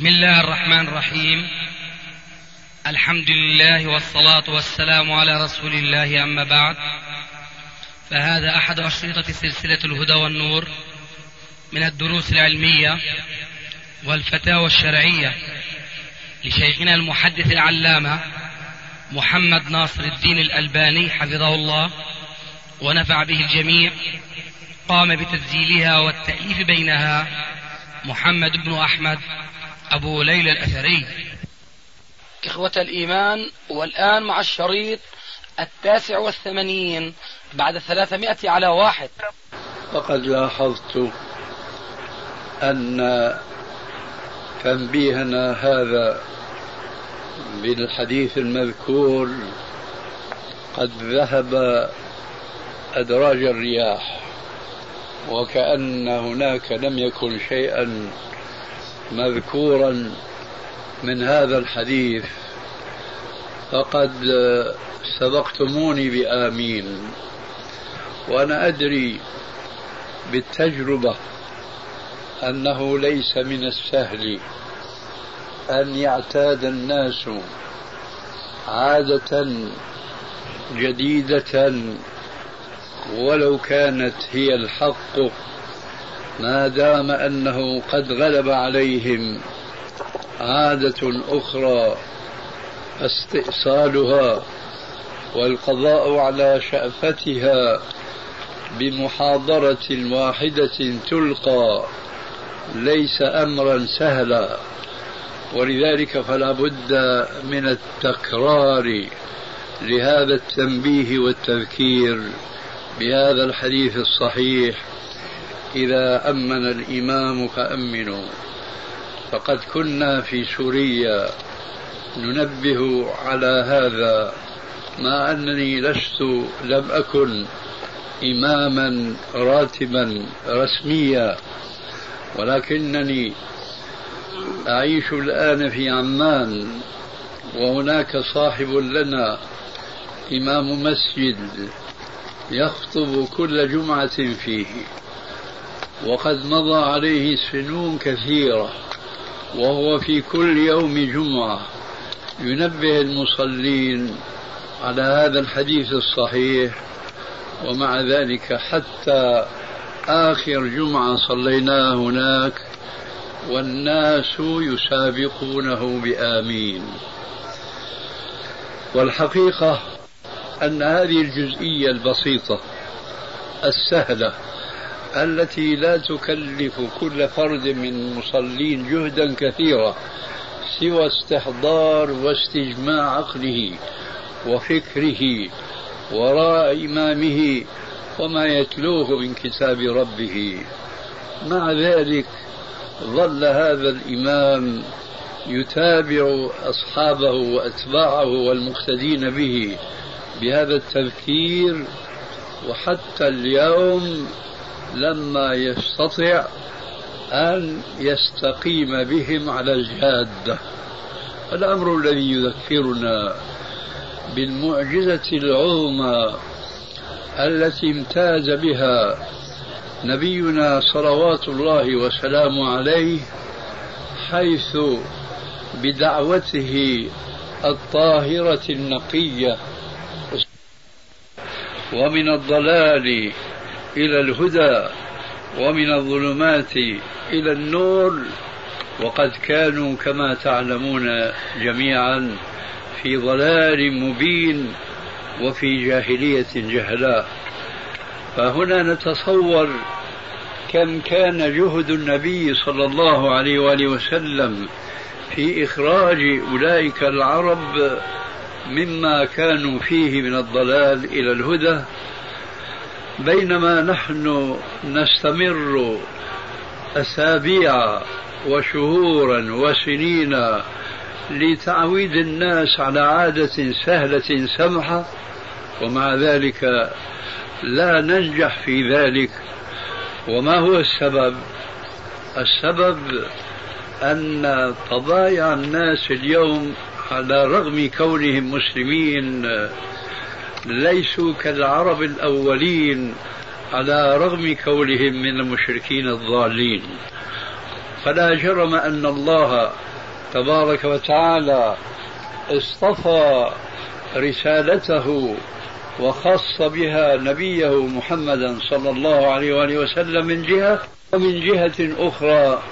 بسم الله الرحمن الرحيم. الحمد لله والصلاة والسلام على رسول الله، أما بعد، فهذا أحد أشرطة سلسلة الهدى والنور من الدروس العلمية والفتاوى الشرعية لشيخنا المحدث العلامة محمد ناصر الدين الألباني حفظه الله ونفع به الجميع. قام بتسجيلها والتأليف بينها محمد بن أحمد أبو ليلى الأثري. إخوة الإيمان، والآن مع الشريط 89 بعد 300 على 1. فقد لاحظت أن تنبيهنا هذا بالحديث المذكور قد ذهب أدراج الرياح، وكأن هناك لم يكن شيئا مذكورا من هذا الحديث، فقد سبقتموني بآمين. وأنا أدري بالتجربة أنه ليس من السهل أن يعتاد الناس عادة جديدة ولو كانت هي الحق، ما دام أنه قد غلب عليهم عادة أخرى استئصالها والقضاء على شأفتها بمحاضرة واحدة تلقى ليس أمرا سهلا، ولذلك فلا بد من التكرار لهذا التنبيه والتذكير بهذا الحديث الصحيح: إذا أمن الإمام فأمنوا. فقد كنا في سوريا ننبه على هذا، مع أنني لم أكن إماما راتبا رسميا، ولكنني أعيش الآن في عمان، وهناك صاحب لنا إمام مسجد يخطب كل جمعة فيه، وقد مضى عليه سنون كثيرة، وهو في كل يوم جمعة ينبه المصلين على هذا الحديث الصحيح. ومع ذلك حتى آخر جمعة صليناها هناك والناس يسابقونه بآمين. والحقيقة أن هذه الجزئية البسيطة السهلة التي لا تكلف كل فرد من المصلين جهدا كثيرا سوى استحضار واستجماع عقله وفكره وراء إمامه وما يتلوه من كتاب ربه، مع ذلك ظل هذا الإمام يتابع أصحابه وأتباعه والمقتدين به بهذا التذكير، وحتى اليوم لما يستطيع أن يستقيم بهم على الجادة. الأمر الذي يذكرنا بالمعجزة العظمى التي امتاز بها نبينا صلوات الله وسلامه عليه، حيث بدعوته الطاهرة النقية ومن الضلال إلى الهدى ومن الظلمات إلى النور، وقد كانوا كما تعلمون جميعا في ضلال مبين وفي جاهلية جهلاء. فهنا نتصور كم كان جهد النبي صلى الله عليه وآله وسلم في إخراج أولئك العرب مما كانوا فيه من الضلال إلى الهدى، بينما نحن نستمر أسابيع وشهورا وسنين لتعويد الناس على عادة سهلة سمحة، ومع ذلك لا ننجح في ذلك. وما هو السبب؟ السبب أن طبايع الناس اليوم على رغم كونهم مسلمين ليسوا كالعرب الأولين، على رغم كونهم من المشركين الضالين. فلا جرم أن الله تبارك وتعالى اصطفى رسالته وخص بها نبيه محمدا صلى الله عليه وآله وسلم من جهة، ومن جهة أخرى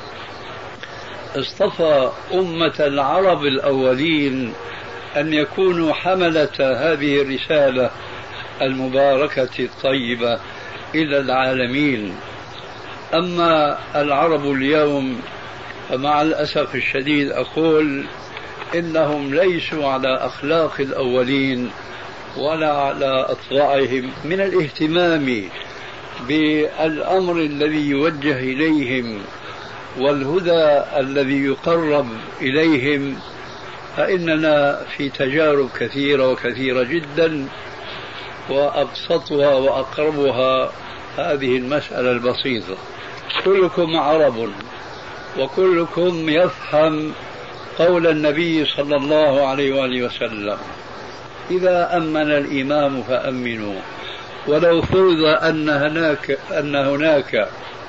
اصطفى أمة العرب الأولين أن يكونوا حملة هذه الرسالة المباركة الطيبة إلى العالمين. أما العرب اليوم فمع الأسف الشديد أقول إنهم ليسوا على أخلاق الأولين ولا على أطباعهم من الاهتمام بالأمر الذي يوجه إليهم والهدى الذي يقرب إليهم. فإننا في تجارب كثيرة وكثيرة جدا، وأبسطها وأقربها هذه المسألة البسيطة: كلكم عرب وكلكم يفهم قول النبي صلى الله عليه وآله وسلم: إذا أمن الإمام فأمنوا. ولو فرض أن هناك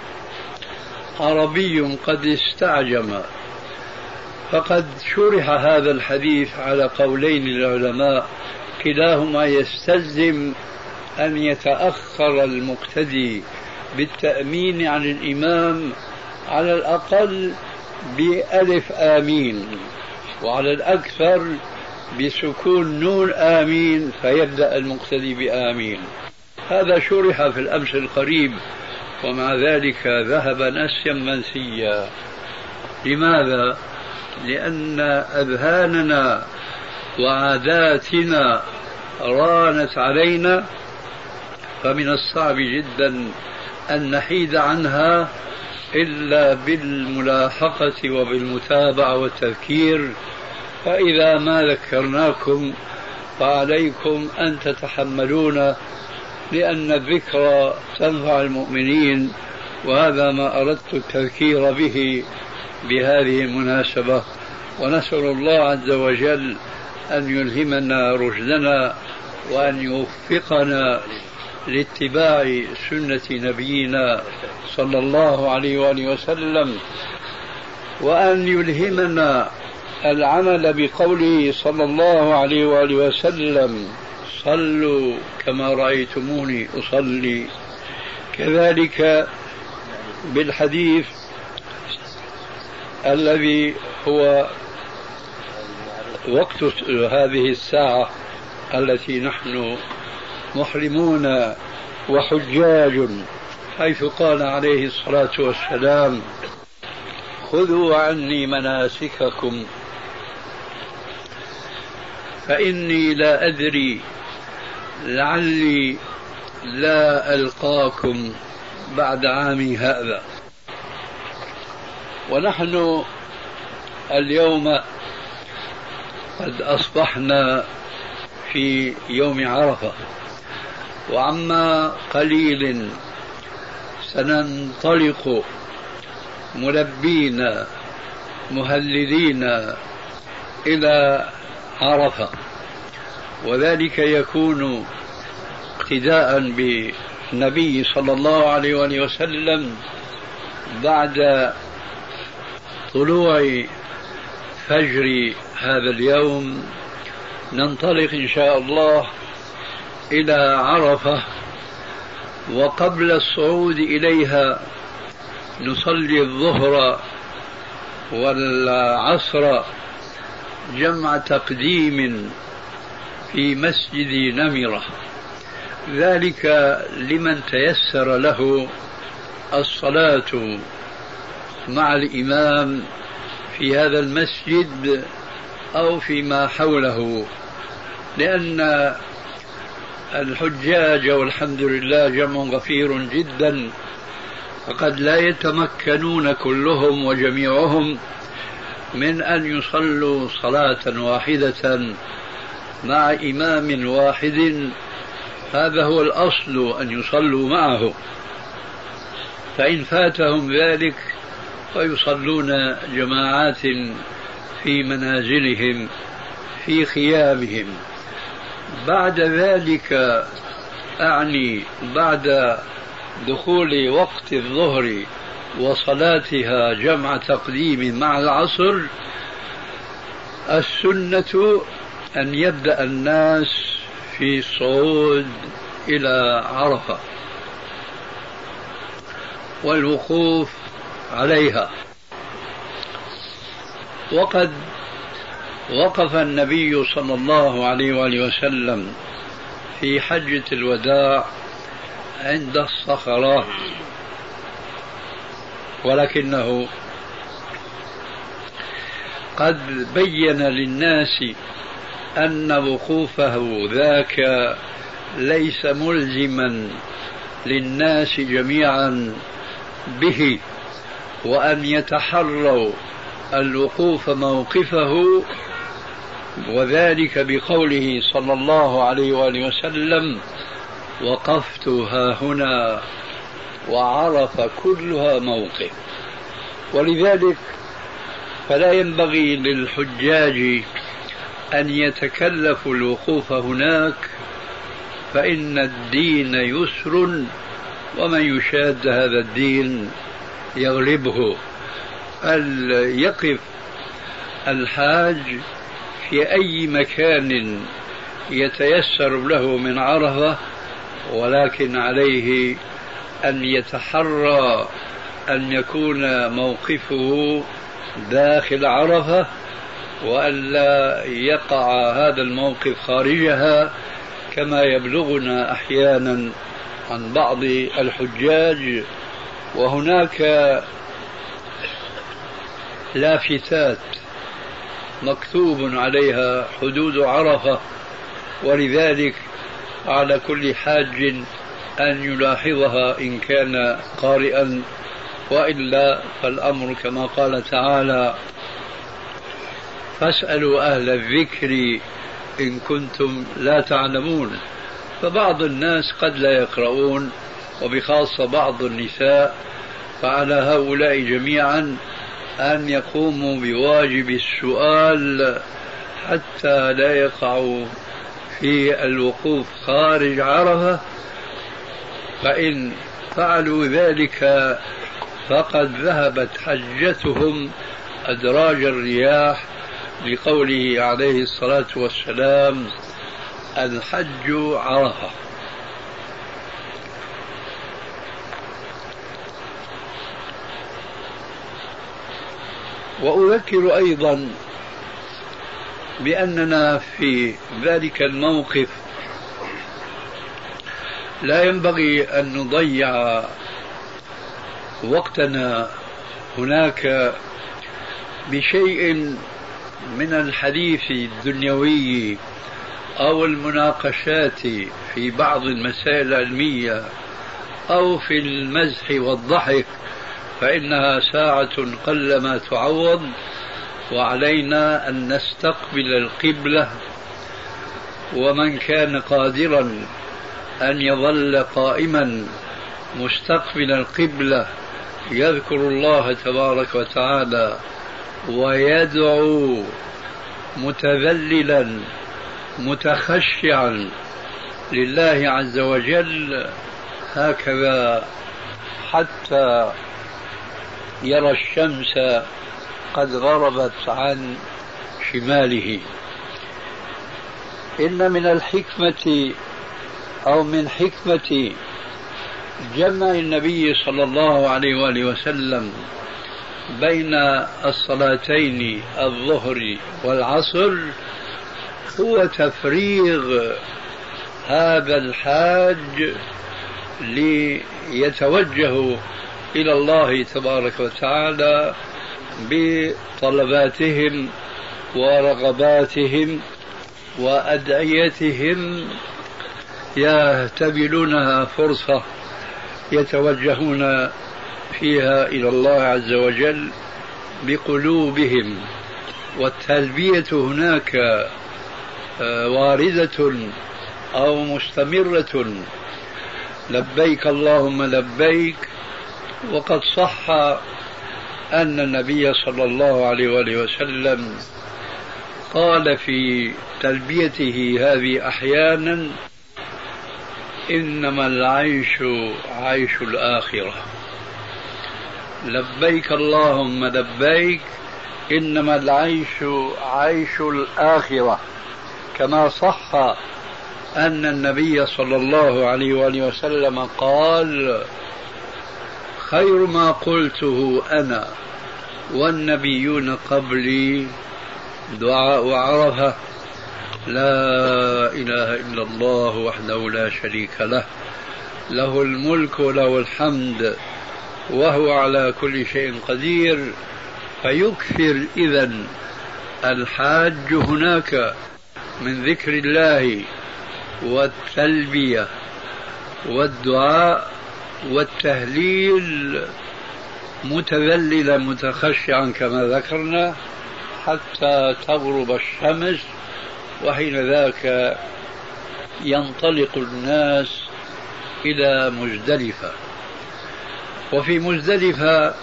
عربي قد استعجم، فقد شرح هذا الحديث على قولين للعلماء كلاهما يستلزم أن يتأخر المقتدي بالتأمين عن الإمام على الأقل بألف آمين، وعلى الأكثر بسكون نون آمين، فيبدأ المقتدي بآمين. هذا شرح في الأمس القريب، ومع ذلك ذهب نسيا منسيا. لماذا؟ لأن أذهاننا وعاداتنا رانت علينا، فمن الصعب جدا أن نحيد عنها إلا بالملاحقة وبالمتابعة والتذكير. فإذا ما ذكرناكم فعليكم أن تتحملون، لأن الذكرى تنفع المؤمنين، وهذا ما أردت التذكير به بهذه المناسبة. ونسأل الله عز وجل أن يلهمنا رشدنا وأن يوفقنا لاتباع سنة نبينا صلى الله عليه وآله وسلم، وأن يلهمنا العمل بقوله صلى الله عليه وآله وسلم: صلوا كما رأيتموني أصلي. كذلك بالحديث الذي هو وقت هذه الساعة التي نحن محرمون وحجاج، حيث قال عليه الصلاة والسلام: خذوا عني مناسككم فإني لا أدري لعلي لا ألقاكم بعد عامي هذا. ونحن اليوم قد أصبحنا في يوم عرفة، وعما قليل سننطلق ملبين مهللين إلى عرفة، وذلك يكون اقتداء بالنبي صلى الله عليه وآله وسلم بعد طلوع فجر هذا اليوم. ننطلق إن شاء الله إلى عرفة، وقبل الصعود إليها نصلي الظهر والعصر جمع تقديم في مسجد نمرة، ذلك لمن تيسر له الصلاة مع الإمام في هذا المسجد أو فيما حوله، لأن الحجاج والحمد لله جمع غفير جدا، فقد لا يتمكنون كلهم وجميعهم من أن يصلوا صلاة واحدة مع إمام واحد. هذا هو الأصل، أن يصلوا معه، فإن فاتهم ذلك فيصلون جماعات في منازلهم في خيامهم. بعد ذلك أعني بعد دخول وقت الظهر وصلاتها جمع تقديم مع العصر السنة أن يبدأ الناس في الصعود إلى عرفة والوقوف عليها. وقد وقف النبي صلى الله عليه وآله وسلم في حجة الوداع عند الصخرة، ولكنه قد بين للناس أن وقوفه ذاك ليس ملزما للناس جميعا به، وأن يتحروا الوقوف موقفه، وذلك بقوله صلى الله عليه وآله وسلم: وقفت هاهنا وعرف كلها موقف. ولذلك فلا ينبغي للحجاج أن يتكلفوا الوقوف هناك، فإن الدين يسر، ومن يشاد هذا الدين يغلبه. يقف الحاج في أي مكان يتيسر له من عرفة، ولكن عليه أن يتحرى أن يكون موقفه داخل عرفة، وألا يقع هذا الموقف خارجها، كما يبلغنا أحيانا عن بعض الحجاج. وهناك لافتات مكتوب عليها حدود عرفة، ولذلك على كل حاج أن يلاحظها إن كان قارئا، وإلا فالأمر كما قال تعالى: فاسألوا أهل الذكر إن كنتم لا تعلمون. فبعض الناس قد لا يقرؤون، وبخاصة بعض النساء، فعلى هؤلاء جميعا أن يقوموا بواجب السؤال حتى لا يقعوا في الوقوف خارج عرفة، فإن فعلوا ذلك فقد ذهبت حجتهم أدراج الرياح، لقوله عليه الصلاة والسلام: الحج عرفة. وأذكر أيضا بأننا في ذلك الموقف لا ينبغي أن نضيع وقتنا هناك بشيء من الحديث الدنيوي أو المناقشات في بعض المسائل العلمية أو في المزح والضحك، فإنها ساعة قلما تعوض، وعلينا أن نستقبل القبلة. ومن كان قادرا أن يظل قائما مستقبل القبلة يذكر الله تبارك وتعالى ويدعو متذللا متخشعا لله عز وجل هكذا حتى يرى الشمس قد غربت عن شماله. إن من الحكمة أو من حكمة جمع النبي صلى الله عليه وآله وسلم بين الصلاتين الظهر والعصر هو تفريغ هذا الحاج ليتوجه إلى الله تبارك وتعالى بطلباتهم ورغباتهم وأدعيتهم، يهتبلونها فرصة يتوجهون فيها إلى الله عز وجل بقلوبهم. والتلبية هناك واردة أو مستمرة: لبيك اللهم لبيك. وقد صح أن النبي صلى الله عليه وآله وسلم قال في تلبيته هذه أحيانا: إنما العيش عيش الآخرة. لبيك اللهم لبيك، إنما العيش عيش الآخرة، كما صح أن النبي صلى الله عليه وآله وسلم قال: خير ما قلته أنا والنبيون قبلي دعاء عرفة: لا إله إلا الله وحده لا شريك له، له الملك وله الحمد وهو على كل شيء قدير. فيكثر إذن الحاج هناك من ذكر الله والتلبية والدعاء والتهليل متذللا متخشعا كما ذكرنا حتى تغرب الشمس، وحين ذاك ينطلق الناس إلى مزدلفة. وفي مزدلفة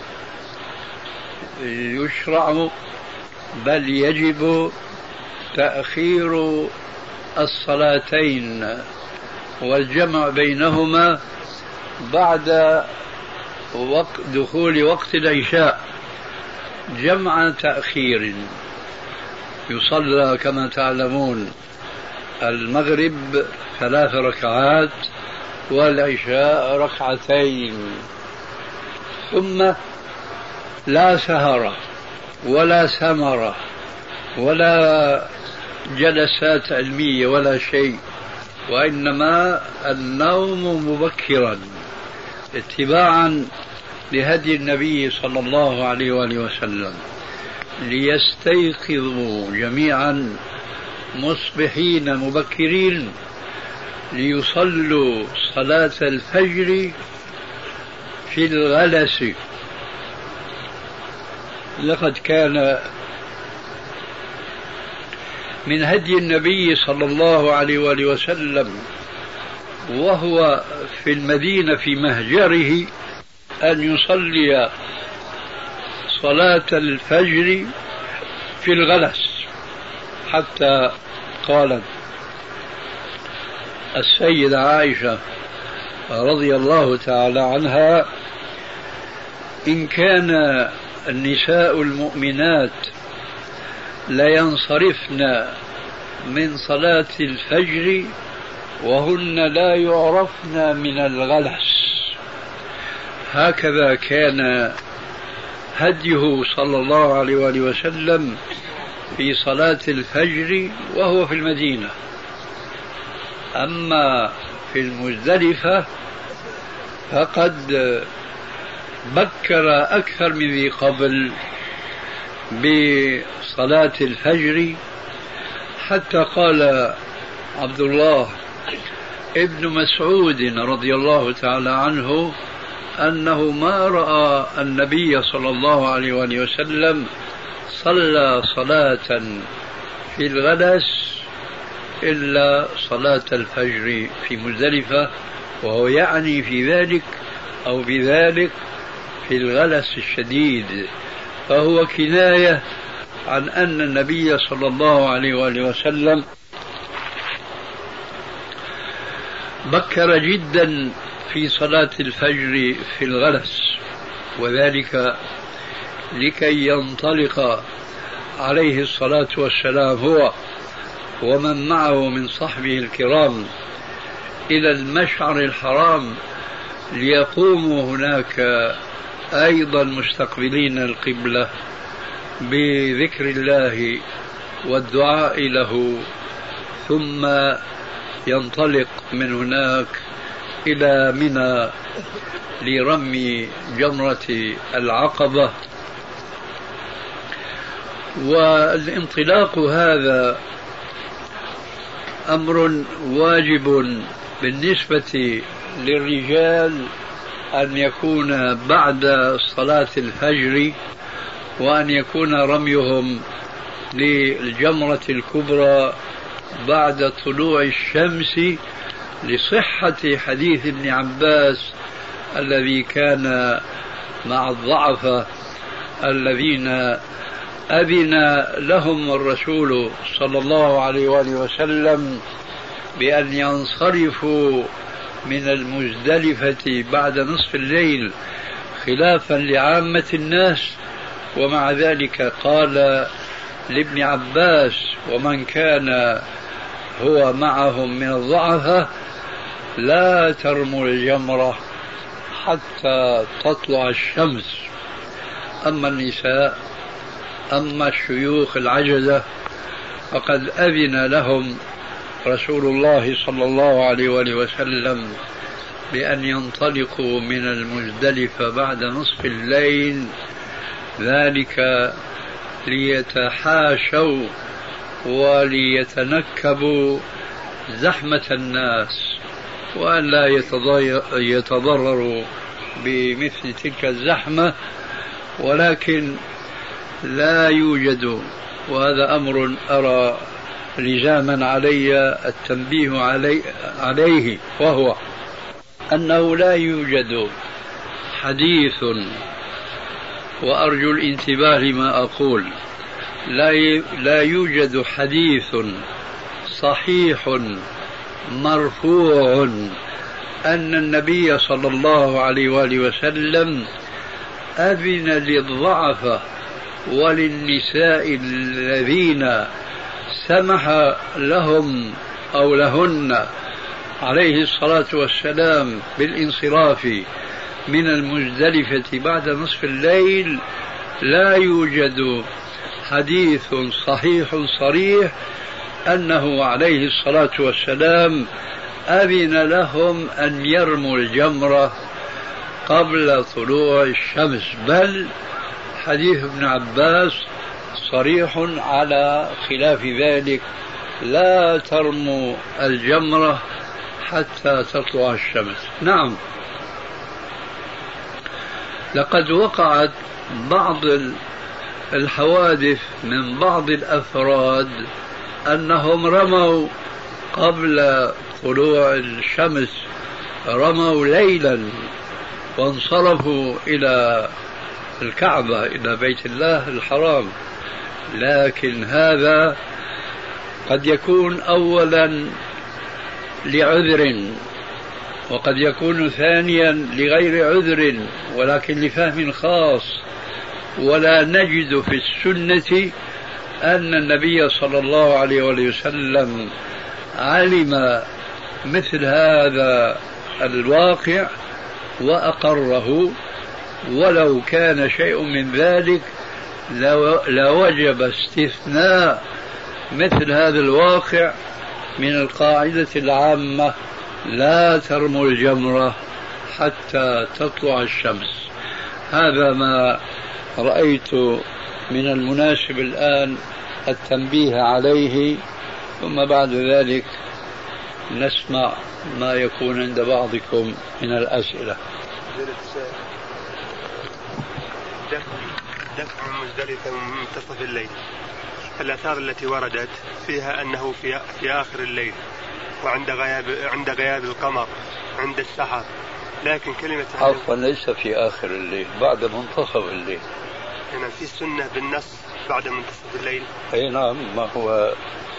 يشرع بل يجب تأخير الصلاتين والجمع بينهما بعد دخول وقت العشاء، جمع تأخير. يصلى كما تعلمون المغرب 3 ركعات والعشاء 2 ركعات، ثم لا سهر ولا سمر ولا جلسات علمية ولا شيء، وإنما النوم مبكرا اتباعا لهدي النبي صلى الله عليه وآله وسلم، ليستيقظوا جميعا مصبحين مبكرين ليصلوا صلاة الفجر في الغلس. لقد كان من هدي النبي صلى الله عليه وآله وسلم وهو في المدينة في مهجره أن يصلي صلاة الفجر في الغلس، حتى قالت السيدة عائشة رضي الله تعالى عنها: إن كان النساء المؤمنات لينصرفن من صلاة الفجر وهن لا يعرفن من الغلس. هكذا كان هديه صلى الله عليه وآله وسلم في صلاة الفجر وهو في المدينة. أما في المزدلفة فقد بكر أكثر من ذي قبل بصلاة الفجر، حتى قال عبد الله ابن مسعود رضي الله تعالى عنه أنه ما رأى النبي صلى الله عليه وآله وسلم صلى صلاة في الغلس إلا صلاة الفجر في مزدلفة، وهو يعني في ذلك أو بذلك في الغلس الشديد، فهو كناية عن أن النبي صلى الله عليه وآله وسلم بكر جدا في صلاة الفجر في الغلس، وذلك لكي ينطلق عليه الصلاة والسلام هو ومن معه من صحبه الكرام إلى المشعر الحرام ليقوموا هناك أيضا مستقبلين القبلة بذكر الله والدعاء له، ثم ينطلق من هناك إلى منى لرمي جمرة العقبة. والانطلاق هذا أمر واجب بالنسبة للرجال أن يكون بعد صلاة الفجر، وأن يكون رميهم للجمرة الكبرى بعد طلوع الشمس، لصحة حديث ابن عباس الذي كان مع الضعفة الذين أذن لهم الرسول صلى الله عليه وآله وسلم بأن ينصرفوا من المزدلفة بعد نصف الليل، خلافا لعامة الناس ومع ذلك قال لابن عباس ومن كان هو معهم من الضعفاء: لا ترموا الجمرة حتى تطلع الشمس. أما النساء، أما الشيوخ العجزة، فقد أذن لهم رسول الله صلى الله عليه وآله وسلم بأن ينطلقوا من المزدلفة بعد نصف الليل، ذلك ليتحاشوا وليتنكبوا زحمة الناس وأن لا يتضرروا بمثل تلك الزحمة. ولكن لا يوجد، وهذا أمر أرى لزاما علي التنبيه عليه، وهو أنه لا يوجد حديث، وأرجو الانتباه لما أقول، لا يوجد حديث صحيح مرفوع أن النبي صلى الله عليه وآله وسلم أذن للضعفاء وللنساء الذين سمح لهم أو لهن عليه الصلاة والسلام بالانصراف من المزدلفة بعد نصف الليل. لا يوجد حديث صحيح صريح أنه عليه الصلاة والسلام أذن لهم أن يرموا الجمرة قبل طلوع الشمس، بل حديث ابن عباس صريح على خلاف ذلك: لا ترموا الجمرة حتى تطلع الشمس. نعم، لقد وقعت بعض الحوادث من بعض الأفراد أنهم رموا قبل طلوع الشمس، رموا ليلا وانصرفوا إلى الكعبة، إلى بيت الله الحرام. لكن هذا قد يكون أولا لعذر، وقد يكون ثانيا لغير عذر، ولكن لفهم خاص. ولا نجد في السنة أن النبي صلى الله عليه وسلم علم مثل هذا الواقع وأقره، ولو كان شيء من ذلك لوجب استثناء مثل هذا الواقع من القاعدة العامة: لا ترموا الجمرة حتى تطلع الشمس. هذا ما رأيت من المناسب الآن التنبيه عليه، ثم بعد ذلك نسمع ما يكون عند بعضكم من الأسئلة. دفع مزدلفة من منتصف الليل، الآثار التي وردت فيها أنه في آخر الليل وعند غياب القمر عند السحر، لكن كلمة عفوا ليس في آخر الليل، بعد منتصف الليل. يعني في السنة بالنص بعد منتصف الليل. أي نعم، ما هو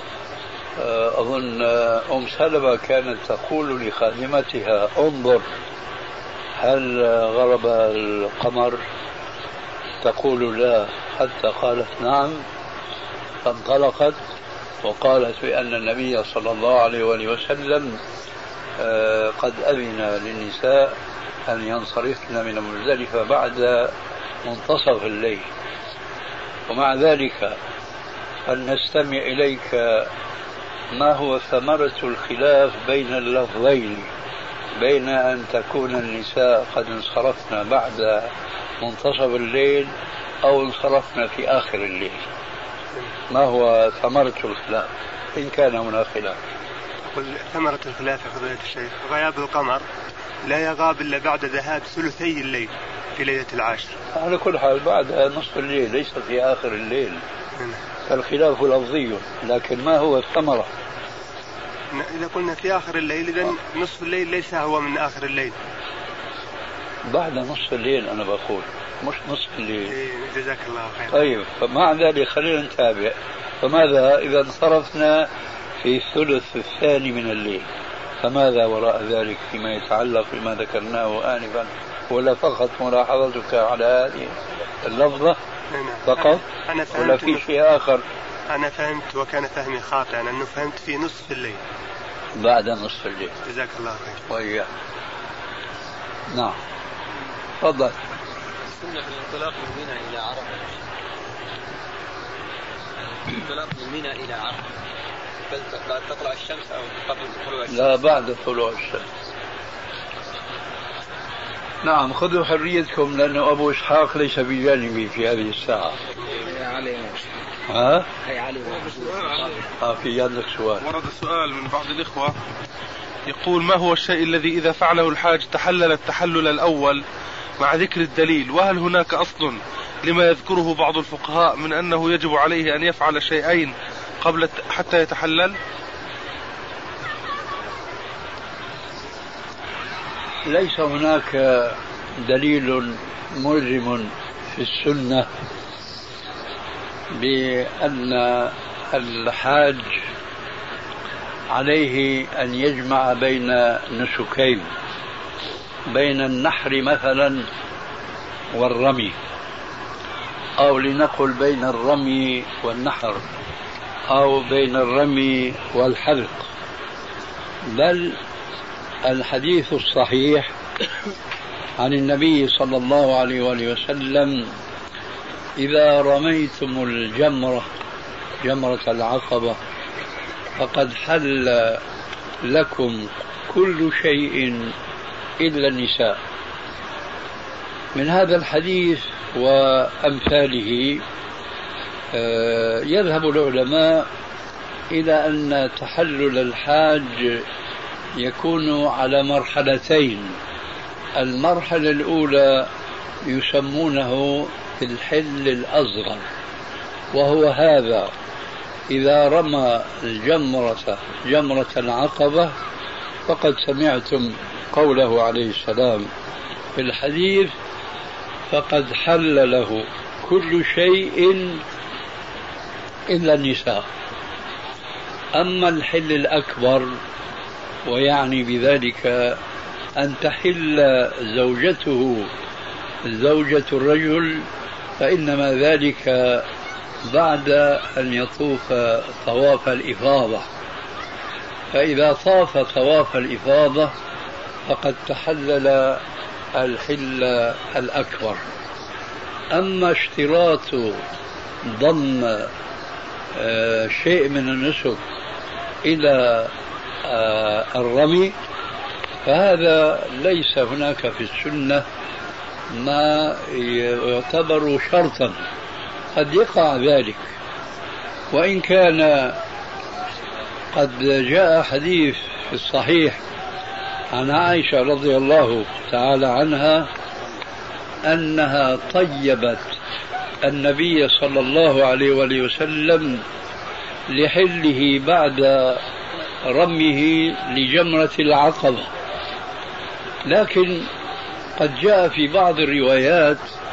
أظن سلمة كانت تقول لخادمتها: انظر هل غرب القمر؟ تقول لا، حتى قالت نعم، فانطلقت وقالت بأن النبي صلى الله عليه وسلم قد أذن للنساء أن ينصرفن من المزدلفة بعد منتصف الليل. ومع ذلك فلنستمع إليك ما هو ثمرة الخلاف بين اللفظين، بين أن تكون النساء قد انصرفن بعد منتصف الليل أو انصرفن في آخر الليل. ما هو ثمرة الخلاف إن كان هناك خلاف؟ ثمرة الخلاف يا فضيلة الشيخ: غياب القمر لا يغاب إلا بعد ذهاب ثلثي الليل في ليلة العاشر. على كل حال بعد نصف الليل، ليس في آخر الليل. فالخلاف لفظي، لكن ما هو الثمرة؟ إذا قلنا في آخر الليل إذن نصف الليل ليس هو من آخر الليل. بعد نصف الليل أنا بقول، مش نصف الليل. جزاك الله خير. طيب، فمع ذلك خلينا نتابع. فماذا إذا انصرفنا في الثلث الثاني من الليل؟ فماذا وراء ذلك فيما يتعلق بما ذكرناه آنفا؟ ولا فقط ملاحظتك على هذه اللفظة؟ فقط ولا في شيء آخر؟ أنا فهمت وكان فهمي خاطئا أنه فهمت في نصف الليل. بعد نصف الليل. جزاك الله خير. وإياك. نعم تفضل. السنة في الانطلاق من منى إلى عرفة. الانطلاق من منى إلى عرفة بعد تطلع الشمس أو قبل طلوع الشمس؟ لا بعد طلوع الشمس. نعم خذوا حريتكم لأنه أبو إسحاق ليس بجانبي في هذه الساعة. ها؟ في عندك سؤال. ورد سؤال من بعض الإخوة يقول: ما هو الشيء الذي إذا فعله الحاج تحلل التحلل الأول مع ذكر الدليل؟ وهل هناك أصل لما يذكره بعض الفقهاء من أنه يجب عليه أن يفعل شيئين قبل حتى يتحلل؟ ليس هناك دليل ملزم في السنة بأن الحاج عليه أن يجمع بين نسكين، بين النحر مثلا والرمي، أو لنقل بين الرمي والنحر، أو بين الرمي والحلق. بل الحديث الصحيح عن النبي صلى الله عليه وآله وسلم: إذا رميتم الجمرة جمرة العقبة فقد حل لكم كل شيء إلا النساء. من هذا الحديث وأمثاله يذهب العلماء إلى أن تحلل الحاج يكون على مرحلتين. المرحلة الأولى يسمونه الحل الأصغر، وهو هذا: إذا رمى الجمرة جمرة العقبة فقد سمعتم قوله عليه السلام في الحديث: فقد حل له كل شيء إلا النساء. أما الحل الأكبر ويعني بذلك أن تحل زوجته زوجة الرجل، فإنما ذلك بعد أن يطوف طواف الإفاضة. فإذا طاف طواف الإفاضة فقد تحلل الحل الأكبر. أما اشتراط ضم شيء من النسك إلى الرمي فهذا ليس هناك في السنة ما يعتبر شرطا، قد يقع ذلك. وإن كان قد جاء حديث في الصحيح عن عائشة رضي الله تعالى عنها أنها طيبت النبي صلى الله عليه وآله وسلم لحله بعد رميه لجمرة العقبة. لكن قد جاء في بعض الروايات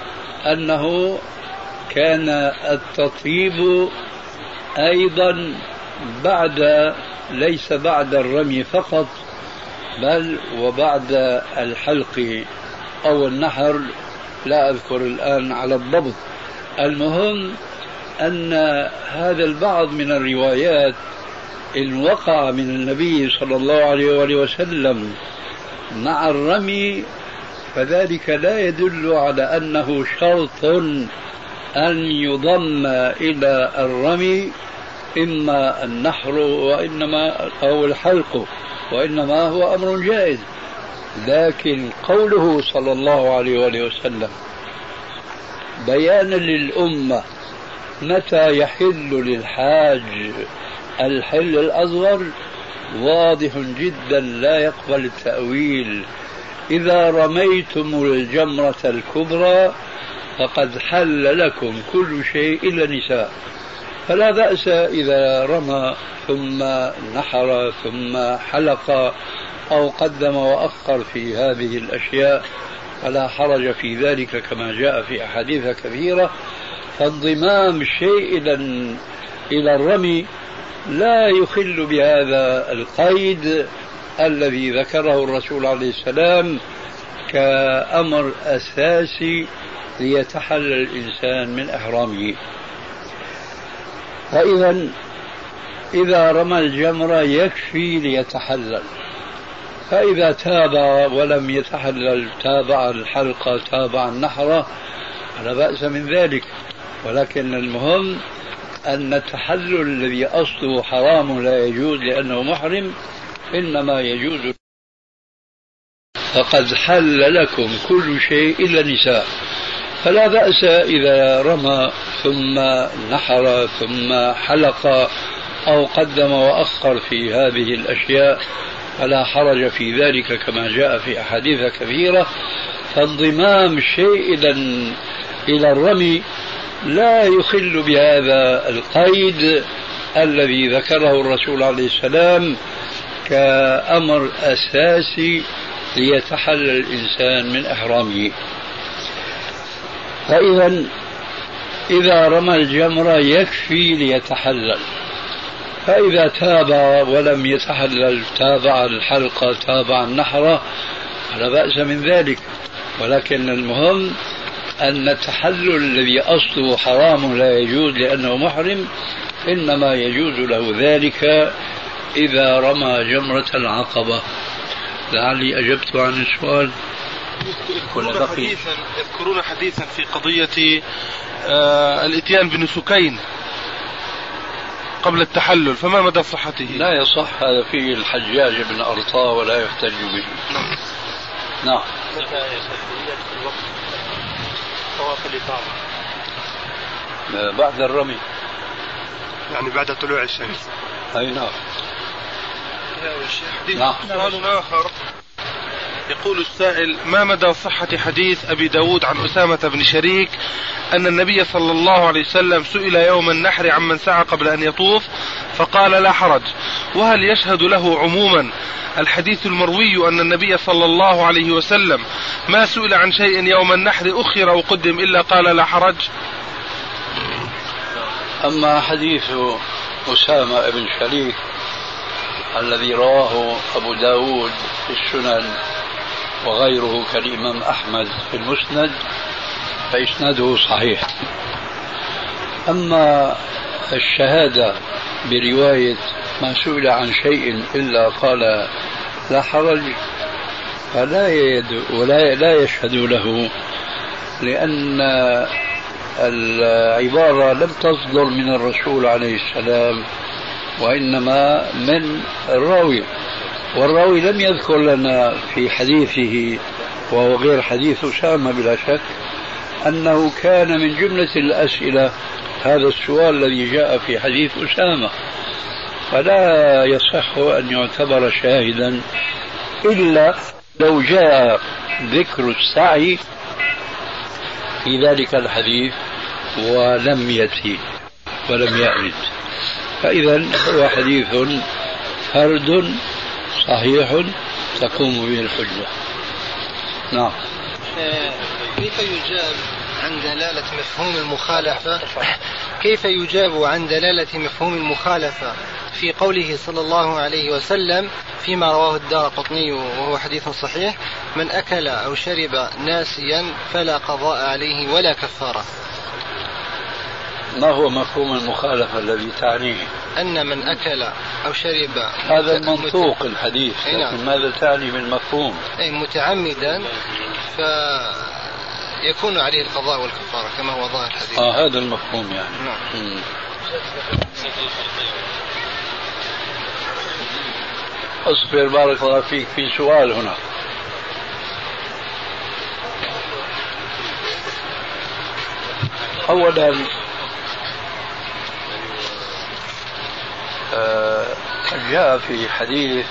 أنه كان التطيب أيضا بعد، ليس بعد الرمي فقط بل وبعد الحلق أو النحر، لا أذكر الآن على الضبط. المهم أن هذا البعض من الروايات إن وقع من النبي صلى الله عليه وآله وسلم مع الرمي فذلك لا يدل على أنه شرط أن يضم إلى الرمي إما النحر وإنما أو الحلق، وإنما هو أمر جائز. لكن قوله صلى الله عليه وآله وسلم بيانا للأمة متى يحل للحاج الحل الأصغر واضح جدا لا يقبل التأويل: إذا رميتم الجمرة الكبرى فقد حل لكم كل شيء إلا النساء. فلا بأس إذا رمى ثم نحر ثم حلق أو قدم وأخر في هذه الأشياء، فلا حرج في ذلك كما جاء في أحاديث كثيرة. فانضمام الشيء إلى الرمي لا يخل بهذا القيد الذي ذكره الرسول عليه السلام كأمر أساسي ليتحلل الإنسان من إحرامه. فإذا إذا رمى الجمرة يكفي ليتحلل، فإذا تاب ولم يتحلل تابع الحلقة تابع النحرة فلا بأس من ذلك، ولكن المهم أن التحلل الذي أصله حرام لا يجوز لأنه محرم إنما يجوز. فقد حل لكم كل شيء إلا النساء، فلا بأس إذا رمى ثم نحر ثم حلق أو قدم وأخر في هذه الأشياء فلا حرج في ذلك كما جاء في أحاديث كثيرة. فانضمام الشيء إلى الرمي لا يخل بهذا القيد الذي ذكره الرسول عليه السلام كأمر أساسي ليتحلل الإنسان من إحرامه. فإذا إذا رمى الجمرة يكفي ليتحلل، فإذا تاب ولم يتحلل تابع الحلقة تابع النحرة فلا بأس من ذلك، ولكن المهم أن التحلل الذي أصله حرام لا يجوز لأنه محرم إنما يجوز له ذلك إذا رمى جمرة العقبة. لعلي أجبت عن السؤال. يذكرون حديثا في قضية الاتيان بنسكين قبل التحلل، فما مدى صحته؟ لا يصح، هذا فيه الحجاج بن أرطاة ولا يحتج به. نعم. بعد الرمي يعني بعد طلوع الشمس. أي نعم. سؤال آخر يقول السائل: ما مدى صحة حديث أبي داود عن أسامة بن شريك أن النبي صلى الله عليه وسلم سئل يوم النحر عمن سعى قبل أن يطوف فقال لا حرج، وهل يشهد له عموما الحديث المروي أن النبي صلى الله عليه وسلم ما سئل عن شيء يوم النحر أخر أو قدم إلا قال لا حرج؟ أما حديث أسامة بن شريك الذي رواه أبو داود في السنن وغيره كالإمام أحمد في المسند فإسناده صحيح. أما الشهادة برواية ما سئل عن شيء إلا قال لا حرج فلا يشهد له، لأن العبارة لم تصدر من الرسول عليه السلام وإنما من الراوي، والراوي لم يذكر لنا في حديثه وهو غير حديث أسامة بلا شك أنه كان من جملة الأسئلة هذا السؤال الذي جاء في حديث أسامة، فلا يصح أن يعتبر شاهدا إلا لو جاء ذكر السعي في ذلك الحديث ولم يأتي ولم يأرد، فإذا هو حديث فرد صحيح تقوم به الحجة. نعم. كيف يجاب عن دلالة مفهوم المخالفة؟ كيف يجاب عن دلالة مفهوم المخالفة في قوله صلى الله عليه وسلم فيما رواه الدارقطني وهو حديث صحيح: من أكل أو شرب ناسيا فلا قضاء عليه ولا كفارة؟ ما هو مفهوم المخالفة الذي تعنيه؟ أن من أكل أو شرب هذا منطوق الحديث، لكن ماذا تعني بالمفهوم؟ أي متعمدا فيكون عليه القضاء والكفارة كما هو ظاهر الحديث. هذا المفهوم يعني. نعم. أصبر بارك الله فيك، في سؤال هنا. أولا جاء في حديث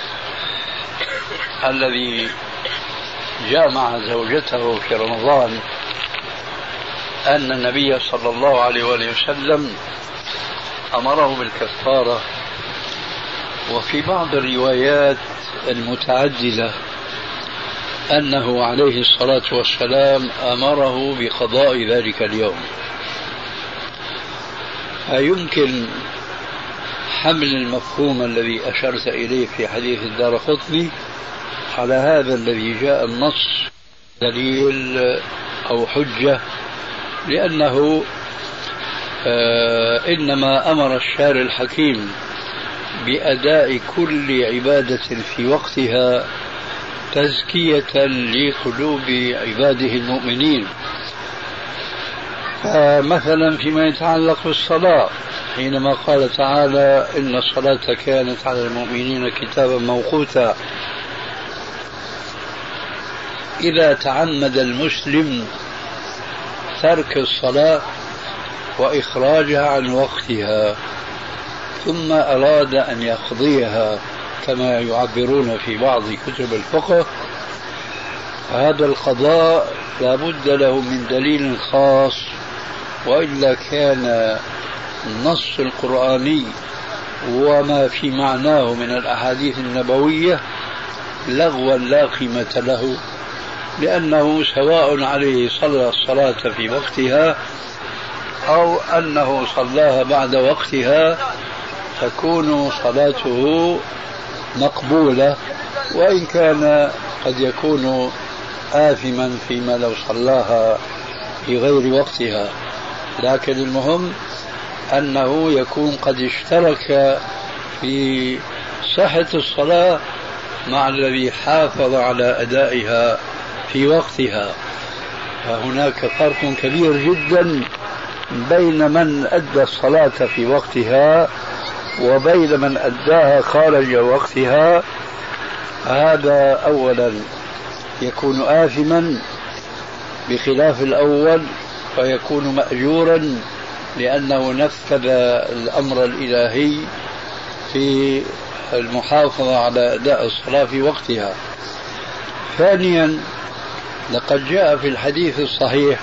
الذي جامع زوجته في رمضان أن النبي صلى الله عليه وسلم أمره بالكفارة، وفي بعض الروايات المتعددة أنه عليه الصلاة والسلام أمره بقضاء ذلك اليوم. فيمكن حمل المفهوم الذي أشرت إليه في حديث الدارقطني على هذا الذي جاء النص دليل أو حجة لأنه إنما أمر الشارع الحكيم بأداء كل عبادة في وقتها تزكية لقلوب عباده المؤمنين. مثلا فيما يتعلق بالصلاة حينما قال تعالى إن الصلاة كانت على المؤمنين كتابا موقوتا، إذا تعمد المسلم ترك الصلاة وإخراجها عن وقتها ثم أراد أن يقضيها كما يعبرون في بعض كتب الفقه، هذا القضاء لا بد له من دليل خاص، وإلا كان النص القرآني وما في معناه من الأحاديث النبوية لغوا لا قيمة له، لأنه سواء عليه صلى الصلاة في وقتها أو أنه صلاها بعد وقتها تكون صلاته مقبولة، وإن كان قد يكون آثما فيما لو صلاها في غير وقتها. لكن المهم أنه يكون قد اشترك في صحة الصلاة مع الذي حافظ على أدائها في وقتها. فهناك فرق كبير جدا بين من أدى الصلاة في وقتها وبين من أداها خارج وقتها. هذا أولا يكون آثما بخلاف الأول، فيكون مأجورا لأنه نفذ الأمر الإلهي في المحافظة على أداء الصلاة في وقتها. ثانيا لقد جاء في الحديث الصحيح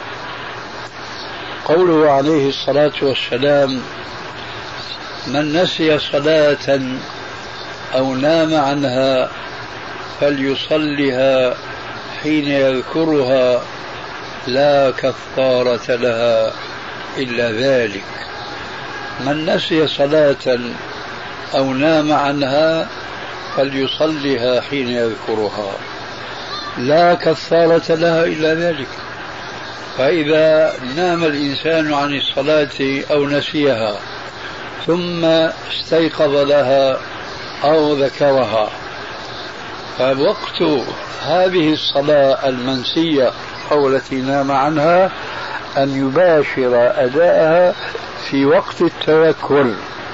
قوله عليه الصلاة والسلام من نسي صلاة أو نام عنها فليصلها حين يذكرها لا كفارة لها إلا ذلك. من نسي صلاة أو نام عنها فليصلها حين يذكرها لا كفارة لها إلا ذلك. فإذا نام الإنسان عن الصلاة أو نسيها ثم استيقظ لها أو ذكرها، فوقت هذه الصلاة المنسية أو التي نام عنها أن يباشر أداءها في وقت التذكر.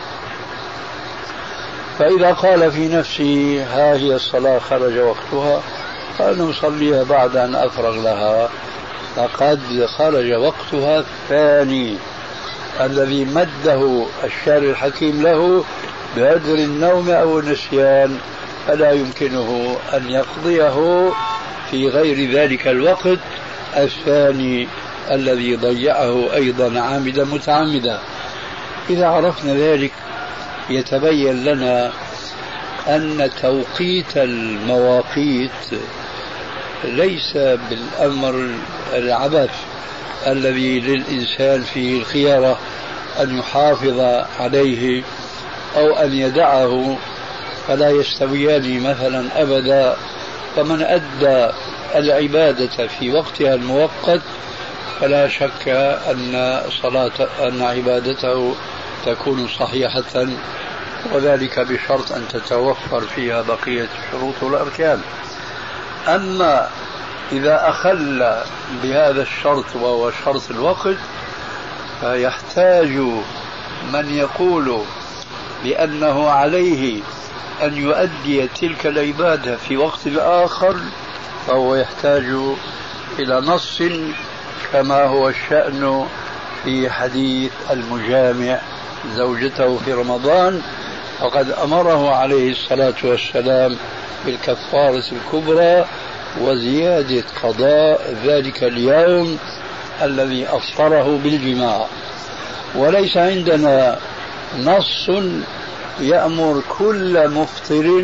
فإذا قال في نفسه ها هي الصلاة خرج وقتها فأنا أصليها بعد أن أفرغ لها، فقد خرج وقتها الثاني الذي مده الشارع الحكيم له بقدر النوم أو النسيان، فلا يمكنه أن يقضيه في غير ذلك الوقت الثاني الذي ضيعه أيضا عامدا متعمدا. إذا عرفنا ذلك يتبين لنا أن توقيت المواقيت ليس بالأمر العبث الذي للإنسان فيه الخيارة أن يحافظ عليه أو أن يدعه، فلا يستويان مثلا أبدا. فمن أدى العبادة في وقتها المؤقت فلا شك أن عبادته تكون صحيحة، وذلك بشرط أن تتوفر فيها بقية الشروط والأركان. أما إذا أخل بهذا الشرط وهو شرط الوقت فيحتاج من يقول بأنه عليه أن يؤدي تلك العبادة في وقت آخر، فهو يحتاج إلى نص كما هو الشأن في حديث المجامع زوجته في رمضان، وقد أمره عليه الصلاة والسلام بالكفارة الكبرى وزيادة قضاء ذلك اليوم الذي أفطره بالجماع. وليس عندنا نص يأمر كل مفطر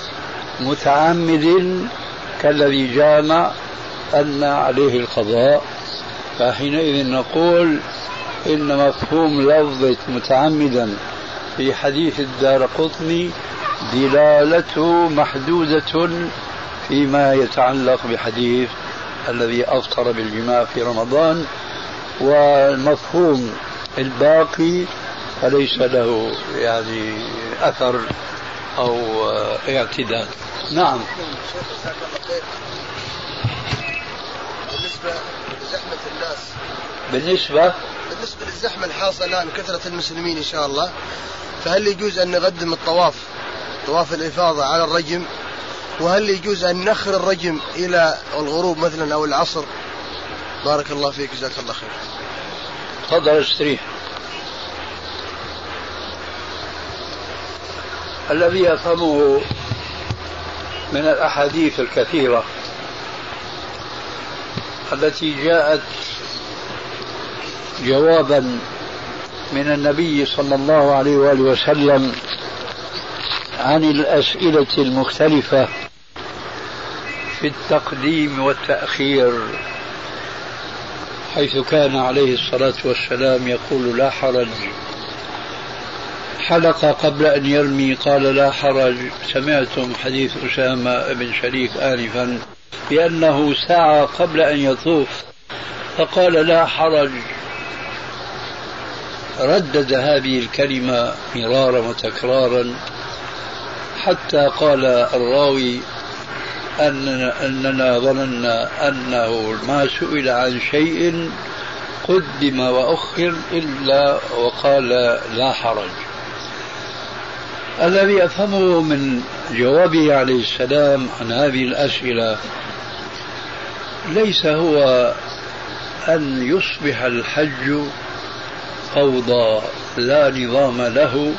متعمد كالذي جامع أن عليه القضاء، فحينئذ نقول إن مفهوم لفظة متعمدا في حديث الدارقطني دلالته محدودة فيما يتعلق بحديث الذي أفطر بالجماع في رمضان، والمفهوم الباقي فليس له يعني أثر أو اعتدال. نعم. بالنسبة لزحمة الناس، بالنسبة للزحمة الحاصلة الآن كثرة المسلمين إن شاء الله، فهل يجوز أن نقدم الطواف، طواف الإفاضة على الرجم؟ وهل يجوز أن نخر الرجم إلى الغروب مثلا أو العصر؟ بارك الله فيك، جزاك الله خير. تفضل استريح. الذي يفهمه من الأحاديث الكثيرة التي جاءت جوابا من النبي صلى الله عليه وآله وسلم عن الأسئلة المختلفة في التقديم والتأخير، حيث كان عليه الصلاة والسلام يقول لا حرج، حلق قبل أن يرمي قال لا حرج. سمعتم حديث أسامة بن شريك آنفا بأنه سعى قبل أن يطوف فقال لا حرج. ردد هذه الكلمة مرارا وتكرارا حتى قال الراوي أننا ظننا أنه ما سئل عن شيء قدم وأخر إلا وقال لا حرج. الذي أفهمه من جوابه عليه السلام عن هذه الأسئلة ليس هو أن يصبح الحج فوضى لا نظام له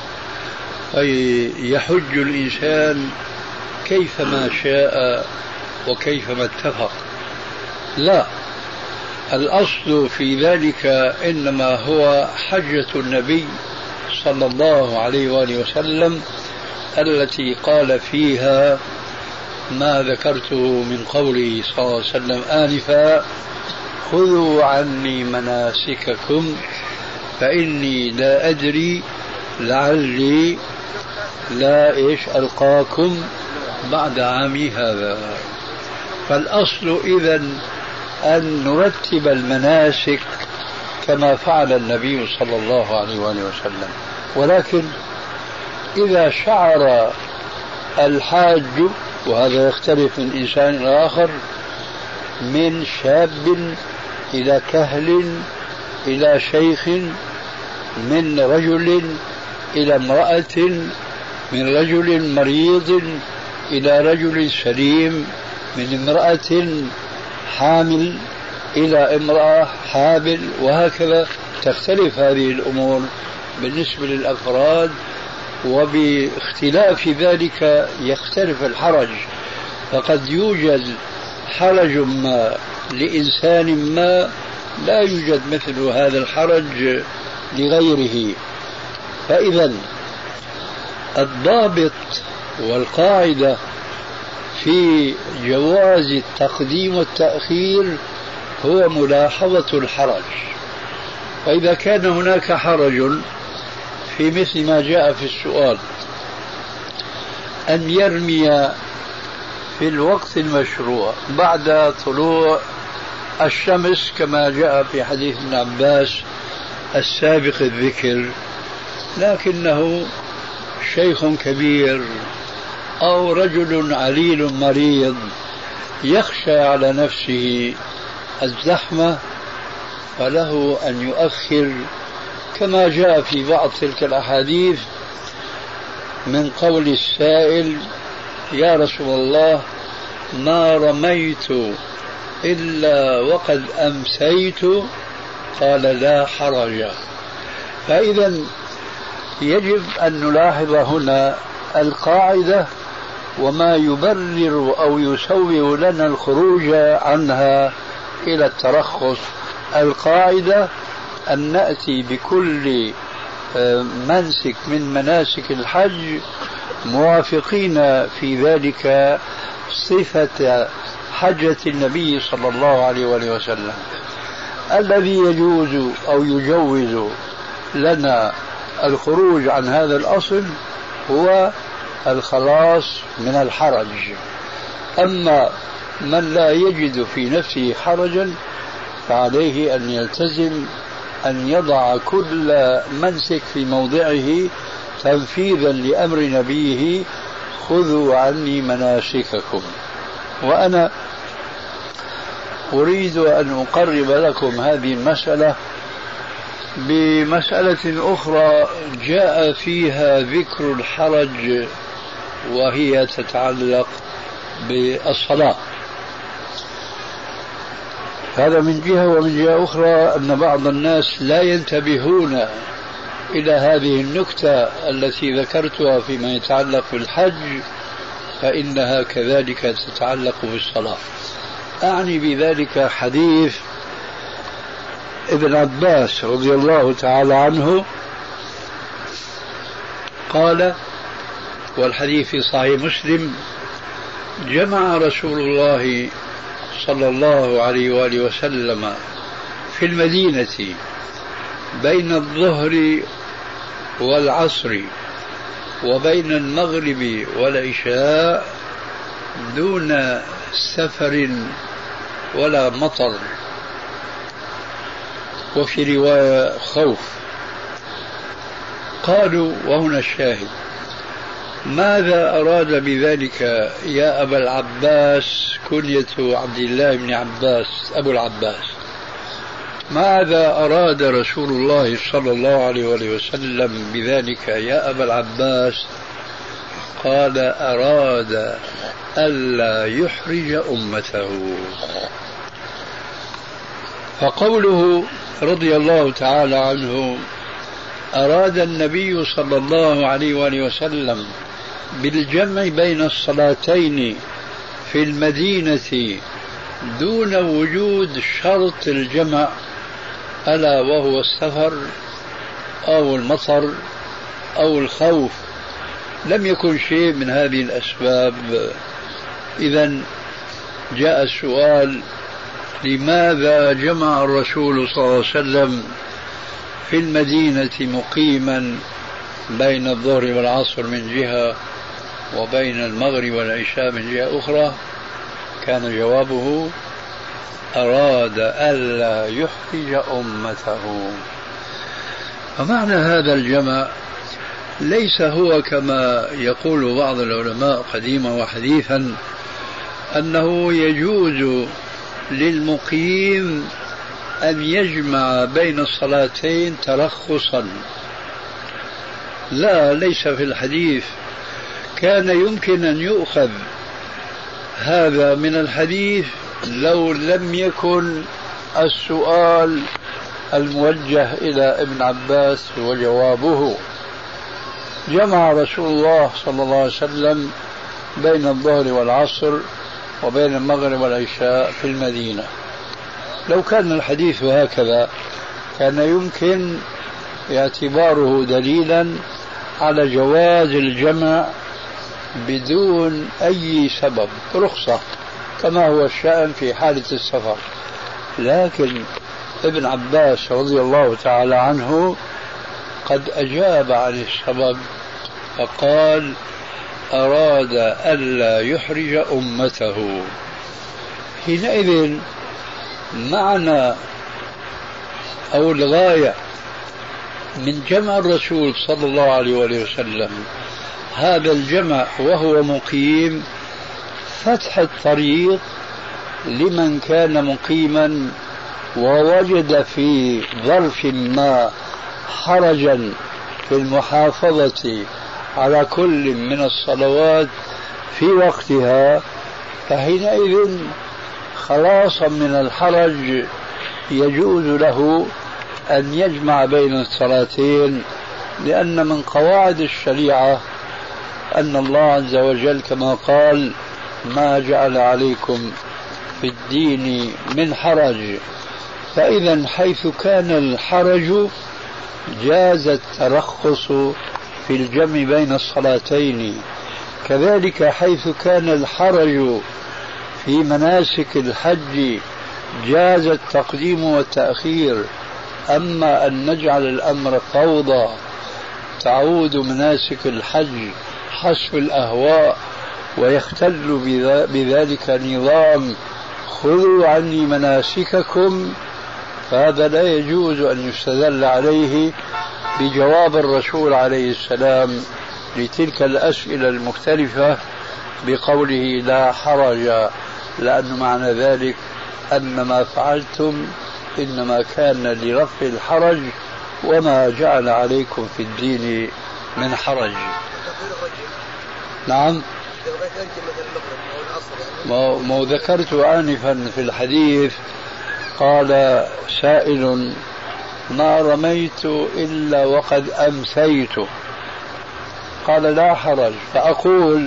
فيحج الإنسان كيفما شاء وكيفما اتفق. لا، الأصل في ذلك إنما هو حجة النبي صلى الله عليه وآله وسلم التي قال فيها ما ذكرته من قوله صلى الله عليه وسلم آنفا خذوا عني مناسككم فإني لا أدري لعلي لا ألقاكم بعد عامي هذا. فالأصل إذن أن نرتب المناسك كما فعل النبي صلى الله عليه وآله وسلم. ولكن إذا شعر الحاج، وهذا يختلف من إنسان إلى آخر، من شاب إلى كهل إلى شيخ، من رجل إلى امرأة، من رجل مريض إلى رجل سليم، من امرأة حامل إلى امرأة حامل، وهكذا تختلف هذه الأمور بالنسبة للأفراد، وباختلاف ذلك يختلف الحرج. فقد يوجد حرج ما لإنسان ما لا يوجد مثل هذا الحرج لغيره. فإذا الضابط والقاعدة في جواز التقديم والتأخير هو ملاحظة الحرج. فإذا كان هناك حرج في مثل ما جاء في السؤال أن يرمي في الوقت المشروع بعد طلوع الشمس كما جاء في حديث ابن عباس السابق الذكر، لكنه شيخ كبير أو رجل عليل مريض يخشى على نفسه الزحمة، فله أن يؤخر كما جاء في بعض تلك الأحاديث من قول السائل يا رسول الله ما رميت إلا وقد أمسيت، قال لا حرج. فإذا يجب أن نلاحظ هنا القاعدة وما يبرر أو يسوغ لنا الخروج عنها إلى الترخص. القاعدة أن نأتي بكل منسك من مناسك الحج موافقين في ذلك صفة حجة النبي صلى الله عليه وآله وسلم. الذي يجوز أو يجوز لنا الخروج عن هذا الأصل هو الخلاص من الحرج. أما من لا يجد في نفسه حرجا فعليه أن يلتزم أن يضع كل منسك في موضعه تنفيذا لأمر نبيه: خذوا عني مناسككم. وأنا أريد أن أقرب لكم هذه المسألة بمسألة أخرى جاء فيها ذكر الحرج، وهي تتعلق بالصلاة. هذا من جهة، ومن جهة أخرى أن بعض الناس لا ينتبهون إلى هذه النكتة التي ذكرتها فيما يتعلق بالحج، فإنها كذلك تتعلق بالصلاة. أعني بذلك حديث ابن عباس رضي الله تعالى عنه قال، والحديث في صحيح مسلم: جمع رسول الله صلى الله عليه وآله وسلم في المدينة بين الظهر والعصر وبين المغرب والعشاء دون سفر ولا مطر، وفي رواية خوف. قالوا، وهنا الشاهد: ماذا أراد بذلك يا أبا العباس؟ كنية عبد الله بن عباس أبو العباس. ماذا أراد رسول الله صلى الله عليه وسلم بذلك يا أبا العباس؟ قال: أراد ألا يحرج أمته. فقوله رضي الله تعالى عنه: أراد النبي صلى الله عليه وآله وسلم بالجمع بين الصلاتين في المدينة دون وجود شرط الجمع، ألا وهو السفر أو المطر أو الخوف. لم يكن شيء من هذه الأسباب. إذن جاء السؤال: لماذا جمع الرسول صلى الله عليه وسلم في المدينة مقيما بين الظهر والعصر من جهة وبين المغرب والعشاء من جهة أخرى؟ كان جوابه: أراد ألا يحرج أمته. فمعنى هذا الجمع ليس هو كما يقول بعض العلماء قديما وحديثا أنه يجوز للمقيم أن يجمع بين الصلاتين ترخصا. لا، ليس في الحديث. كان يمكن أن يؤخذ هذا من الحديث لو لم يكن السؤال الموجه إلى ابن عباس وجوابه: جمع رسول الله صلى الله عليه وسلم بين الظهر والعصر وبين المغرب والعشاء في المدينة. لو كان الحديث هكذا كان يمكن اعتباره دليلا على جواز الجمع بدون أي سبب، رخصة، كما هو الشأن في حالة السفر. لكن ابن عباس رضي الله تعالى عنه قد أجاب عن السبب فقال: أراد ألا يحرج أمته. حينئذ معنى أو الغاية من جمع الرسول صلى الله عليه وسلم هذا الجمع وهو مقيم فتح الطريق لمن كان مقيما ووجد في ظرف ما حرجا في المحافظة على كل من الصلوات في وقتها، فحينئذ خلاصا من الحرج يجوز له أن يجمع بين الصلاتين، لأن من قواعد الشريعة أن الله عز وجل كما قال: ما جعل عليكم في الدين من حرج. فإذا حيث كان الحرج جاز الترخص في الجمع بين الصلاتين، كذلك حيث كان الحرج في مناسك الحج جاز التقديم والتأخير. أما أن نجعل الأمر فوضى تعود مناسك الحج حسب الأهواء ويختل بذلك نظام خذوا عني مناسككم، فهذا لا يجوز أن يستدل عليه بجواب الرسول عليه السلام لتلك الأسئلة المختلفة بقوله لا حرج، لأن معنى ذلك أن ما فعلتم إنما كان لرفع الحرج وما جعل عليكم في الدين من حرج. نعم، ما ذكرت آنفا في الحديث. قال سائل: ما رميت إلا وقد أمسيت. قال: لا حرج. فأقول: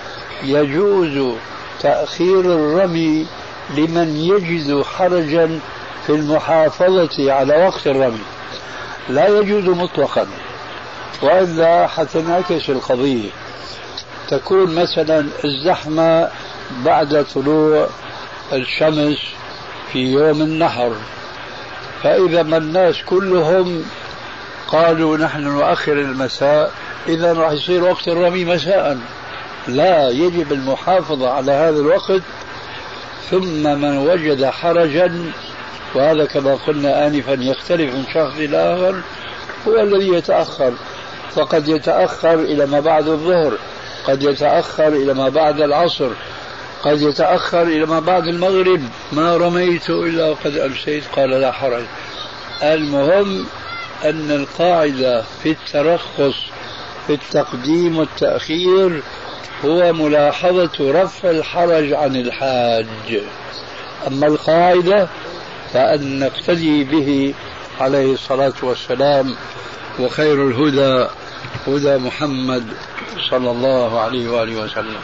يجوز تأخير الرمي لمن يجد حرجا في المحافظة على وقت الرمي، لا يجوز مطلقا، وإلا حتنعكس القضية. تكون مثلا الزحمة بعد طلوع الشمس في يوم النحر، فإذا ما الناس كلهم قالوا نحن نؤخر المساء، إذا راح يصير وقت الرمي مساء. لا، يجب المحافظة على هذا الوقت. ثم من وجد حرجا، وهذا كما قلنا آنفا يختلف من شخص إلى آخر، هو الذي يتأخر. فقد يتأخر إلى ما بعد الظهر، قد يتأخر إلى ما بعد العصر، قد يتأخر إلى ما بعد المغرب. ما رميت إلا وقد أمسيت. قال: لا حرج. المهم أن القاعدة في الترخص في التقديم والتأخير هو ملاحظة رفع الحرج عن الحاج. أما القاعدة فأن نقتدي به عليه الصلاة والسلام، وخير الهدى هدى محمد صلى الله عليه وآله وسلم.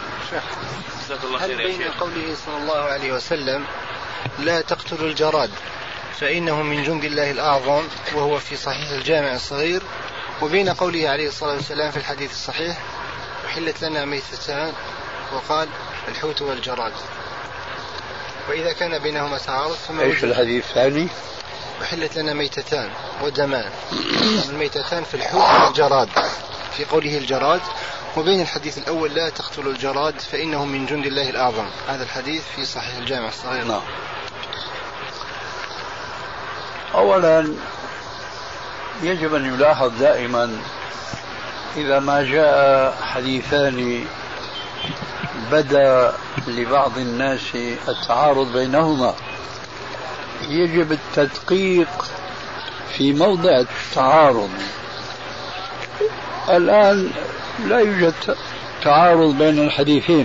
هل بين قوله صلى الله عليه وسلم لا تقتلوا الجراد فإنه من جند الله الأعظم وهو في صحيح الجامع الصغير، وبين قوله عليه الصلاة والسلام في الحديث الصحيح أحلت لنا ميتتان وقال الحوت والجراد؟ وإذا كان بينهما تعارض فما ايش الحديث الثاني؟ أحلت لنا ميتتان ودمان. الميتتان في الحوت والجراد في قوله الجراد، وبين الحديث الأول لا تقتلوا الجراد فإنه من جند الله الأعظم. هذا الحديث في صحيح الجامع الصغير. نعم. أولا يجب أن يلاحظ دائما إذا ما جاء حديثان بدا لبعض الناس التعارض بينهما، يجب التدقيق في موضع التعارض. الآن لا يوجد تعارض بين الحديثين،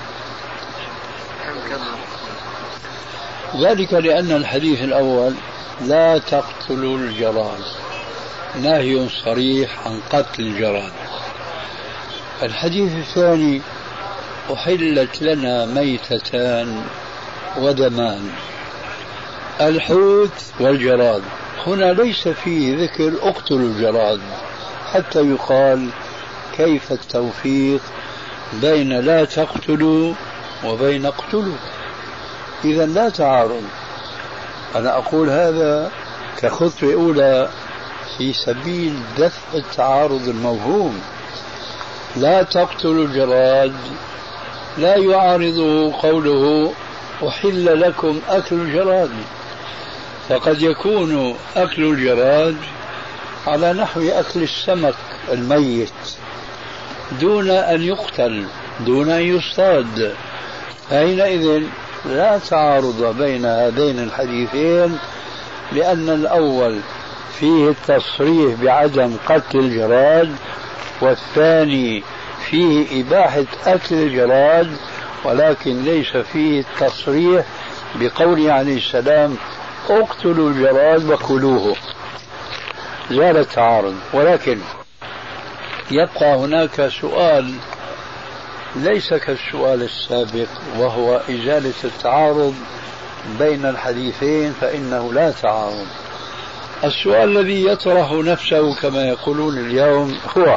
ذلك لأن الحديث الأول لا تقتلوا الجراد نهي صريح عن قتل الجراد. الحديث الثاني أحلت لنا ميتتان ودمان، الحوت والجراد. هنا ليس فيه ذكر اقتلوا الجراد، حتى يقال كيف التوفيق بين لا تقتلوا وبين اقتلوا. إذا لا تعارض. أنا أقول هذا كخطوة أولى في سبيل دفع التعارض الموهوم. لا تقتلوا الجراد لا يعارضه قوله أحل لكم أكل الجراد، فقد يكون أكل الجراد على نحو أكل السمك الميت دون أن يقتل، دون أن يصطاد. حينئذ لا تعارض بين هذين الحديثين، لأن الأول فيه التصريح بعدم قتل الجراد، والثاني فيه إباحة أكل الجراد، ولكن ليس فيه التصريح بقوله عليه السلام اقتلوا الجراد وكلوه. زال التعارض. ولكن يبقى هناك سؤال ليس كالسؤال السابق، وهو إزالة التعارض بين الحديثين، فإنه لا تعارض. السؤال الذي يطرح نفسه كما يقولون اليوم هو: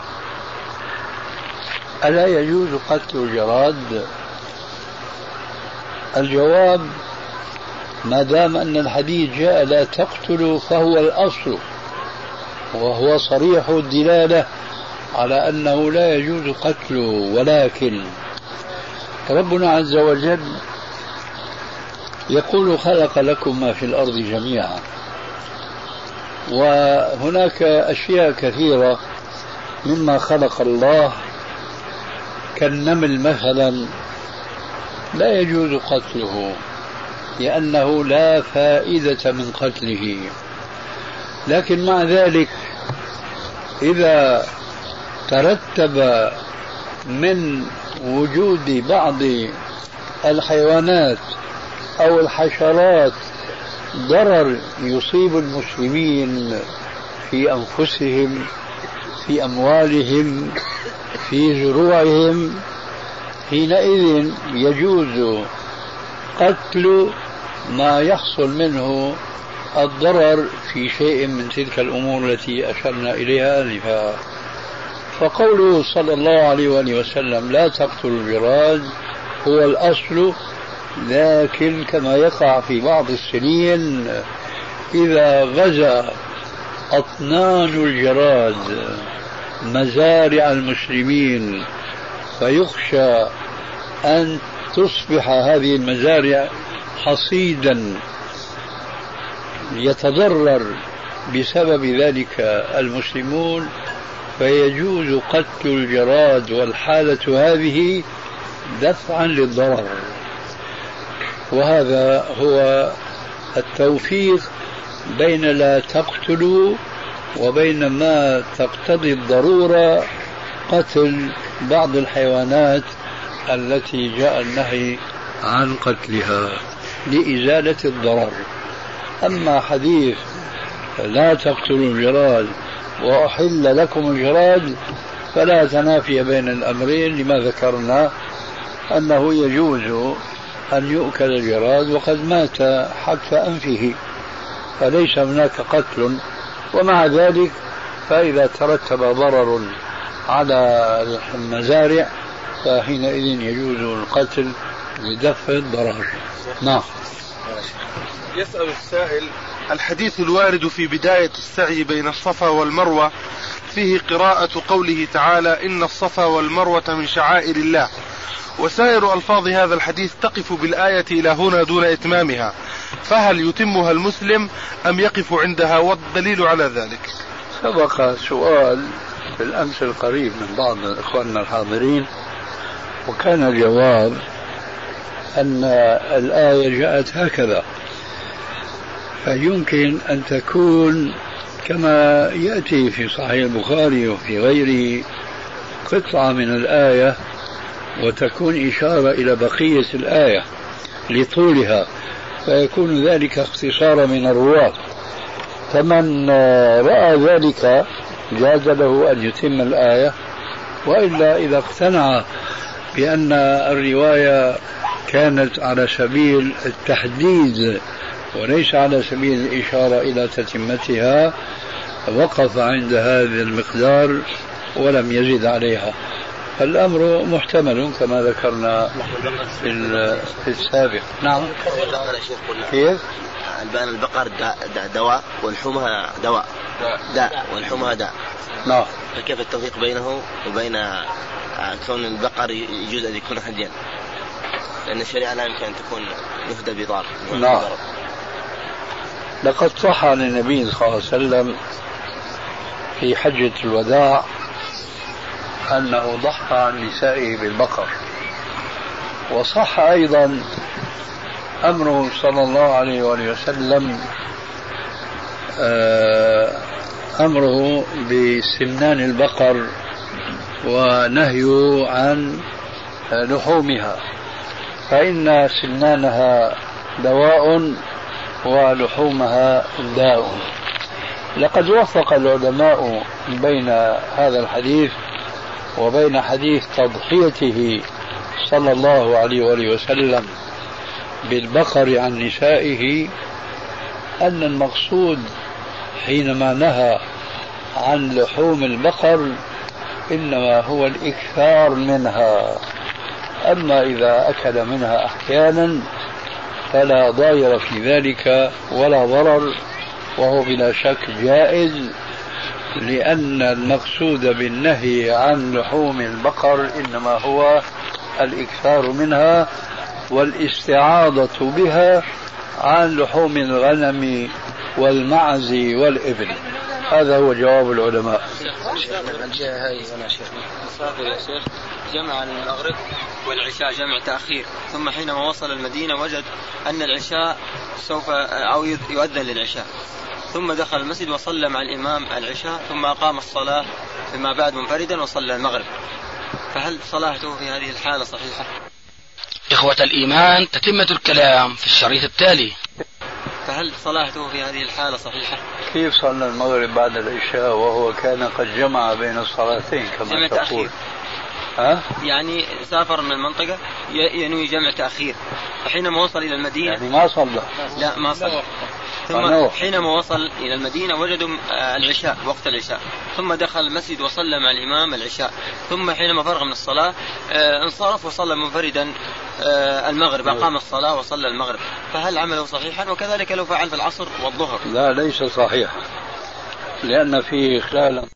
ألا يجوز قتل الجراد؟ الجواب: ما دام أن الحديث جاء لا تقتلوا فهو الأصل، وهو صريح الدلالة على أنه لا يجوز قتله. ولكن ربنا عز وجل يقول خلق لكم ما في الأرض جميعا، وهناك أشياء كثيرة مما خلق الله كالنمل مثلا لا يجوز قتله لأنه لا فائدة من قتله، لكن مع ذلك إذا ترتب من وجود بعض الحيوانات أو الحشرات ضرر يصيب المسلمين في أنفسهم، في أموالهم، في زروعهم، حينئذ يجوز قتل ما يحصل منه الضرر في شيء من تلك الأمور التي أشرنا إليها آنفا. فقوله صلى الله عليه وآله وسلم لا تقتلوا الجراد هو الأصل، لكن كما يقع في بعض السنين إذا غزا أطنان الجراد مزارع المسلمين فيخشى أن تصبح هذه المزارع حصيدا يتضرر بسبب ذلك المسلمون، فيجوز قتل الجراد والحالة هذه دفعا للضرر. وهذا هو التوفيق بين لا تقتلوا وبين ما تقتضي الضرورة قتل بعض الحيوانات التي جاء النهي عن قتلها لإزالة الضرر. أما حديث لا تقتلوا الجراد وأحل لكم الجراد فلا تنافي بين الأمرين، لما ذكرنا أنه يجوز أن يؤكل الجراد وقد مات حتف أنفه، فليس هناك قتل. ومع ذلك فإذا ترتب ضرر على المزارع فحينئذ يجوز القتل لدفع الضرر. نعم. يسأل السائل: الحديث الوارد في بداية السعي بين الصفا والمروة فيه قراءة قوله تعالى إن الصفا والمروة من شعائر الله، وسائر ألفاظ هذا الحديث تقف بالآية إلى هنا دون إتمامها، فهل يتمها المسلم أم يقف عندها؟ والدليل على ذلك. سبق سؤال في الأمس القريب من بعض إخواننا الحاضرين، وكان الجواب أن الآية جاءت هكذا، فيمكن أن تكون كما يأتي في صحيح البخاري وفي غيره قطعة من الآية وتكون إشارة إلى بقية الآية لطولها، فيكون ذلك اختصارا من الرواة. فمن رأى ذلك جاز له أن يتم الآية، وإلا إذا اقتنع بأن الرواية كانت على سبيل التحديد وليس على سبيل الإشارة إلى تتمتها وقف عند هذا المقدار ولم يزد عليها. الأمر محتمل كما ذكرنا في السابق. نعم. كيف؟ البان البقر دواء ولحومها دواء داء ولحومها داء. نعم. فكيف التوفيق بينه وبين كون البقر يجوز أن يكون هديا؟ لأن الشريعة لا يمكن أن تكون يهدى بضار. نعم. لقد صح عن النبي صلى الله عليه وسلم في حجة الوداع أنه ضحى عن نسائه بالبقر، وصح أيضا أمره صلى الله عليه وآله وسلم أمره بسمنان البقر ونهيه عن لحومها، فإن سمنانها دواء ولحومها داء. لقد وفق العلماء بين هذا الحديث وبين حديث تضحيته صلى الله عليه وآله وسلم بالبقر عن نسائه أن المقصود حينما نهى عن لحوم البقر إنما هو الإكثار منها، أما إذا أكل منها أحيانا فلا ضير في ذلك ولا ضرر، وهو بلا شك جائز، لأن المقصود بالنهي عن لحوم البقر إنما هو الإكثار منها والاستعاضة بها عن لحوم الغنم والمعز والإبل. هذا هو جواب العلماء. الجهة هاي أنا شيخ يا شيخ جمع المغرب والعشاء جمع تأخير، ثم حينما وصل المدينة وجد أن العشاء سوف أو يؤذن للعشاء، ثم دخل المسجد وصلى مع الإمام العشاء، ثم أقام الصلاة فيما بعد منفردا وصلى المغرب، فهل صلاته في هذه الحالة صحيحة؟ إخوة الإيمان، تتمة الكلام في الشريط التالي. فهل صلاته في هذه الحالة صحيحة؟ كيف صلى المغرب بعد العشاء وهو كان قد جمع بين الصلاتين كما تقول؟ يعني سافر من المنطقة ينوي جمع تأخير، فحينما وصل إلى المدينة يعني ما صلى؟ لا ما صلى. ثم حينما وصل إلى المدينة وجدوا العشاء وقت العشاء، ثم دخل المسجد وصلى مع الإمام العشاء، ثم حينما فرغ من الصلاة انصرف وصلى منفردا المغرب، أقام الصلاة وصلى المغرب، فهل عمله صحيحا؟ وكذلك لو فعل في العصر والظهر؟ لا ليس صحيحا، لأن فيه خلالا